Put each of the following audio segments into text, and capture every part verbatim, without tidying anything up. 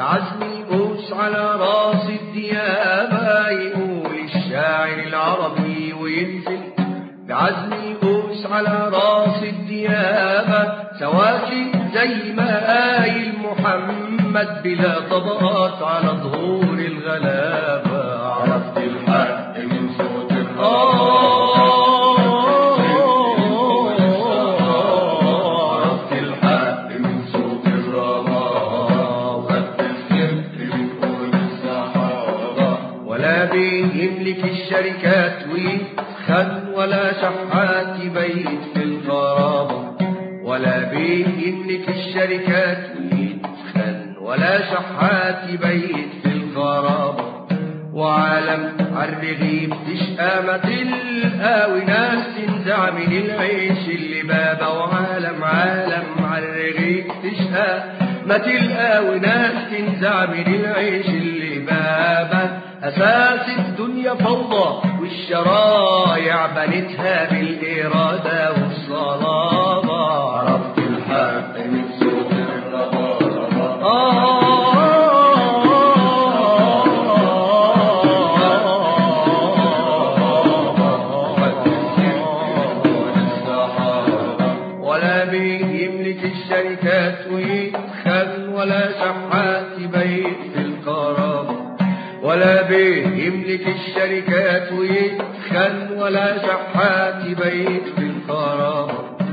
بعزمي قوس على راس الديابة يقول الشاعر العربي وينزل، بعزمي قوس على راس الديابة سواشي زي ما قايل محمد بلا طبقات على ظهور الغلابة. عرفت الحق من صوت يملك الشركات ويتخن ولا شحات يبيت في الغرابة، ولا بيه يملك الشركات ويتخن ولا شحات يبيت في الغرابة. وعالم عالرغيف تشقى ما تلقى وناس تنزع من العيش اللي بابا، وعالم عالم عالرغيف تشقى ما تلقى وناس تنزع من العيش اللي بابا. أساس الدنيا فوضى والشرايع بنتها بالإرادة والصلابة. عرفت الحق من صوت الربابة. ولا بيه يملك الشركات ويتخن ولا شحات يبيت في القرابة، ولا بيه يملك الشركات ويتخن ولا شحات يبيت في الخرابة.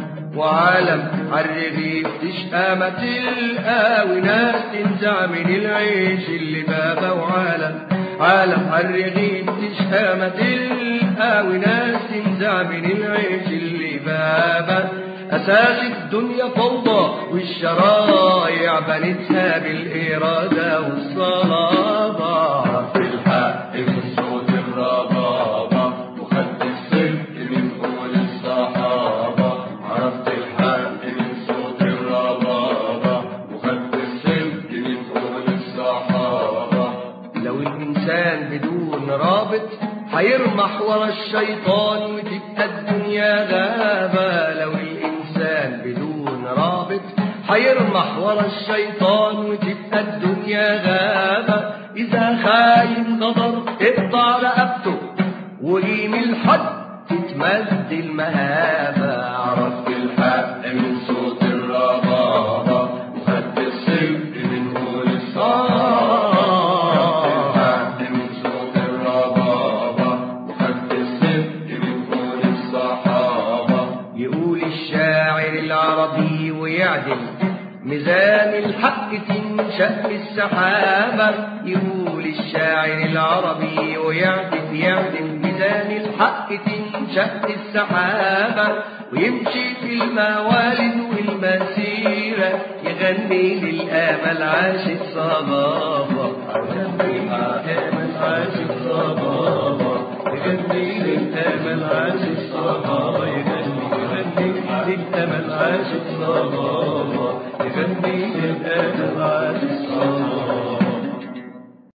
وعالم عالرغيف تشقى ما تلقى وناس تنزع من العيش اللي بابا، وعالم عالم عالرغيف تشقى ما تلقى وناس تنزع من العيش اللي بابا. أساس الدنيا فوضى والشرايع بنتها بالإرادة والصلابة. عرفت الحق من صوت الربابة وخدت الصدق من قول الصحابة. عرفت الحق من صوت الربابة وخدت الصدق من قول الصحابة. لو الإنسان بدون رابط هيرمح ورا الشيطان وتبقى الدنيا غابة. لو الإنسان بدون رابط هيرمح ورا الشيطان وتبقى الدنيا غابة. إذا خاين غدر اقطع رقبته وقيم الحد تتمد المهابة. عرفت الحق من صوت الربابة وخدت الصدق من قول الصحابة. عرفت الحق من صوت الربابة وخدت الصدق من قول الصحابة. يقول الشاعر العربي ويعدل ميزان الحق تنشأ السحابة. يقول الشاعر العربي ويعدل يعدل ميزان الحق تنشأ السحابة. ويمشي في الموالد والمسيرة يغني للآمل عاشق صبابة. يغني للآمل عاشق صبابة. يغني للآمل عاشق صبابة. يغني يغني للآمل عاشق صبابة. يغني للآمل عاشق صبابة.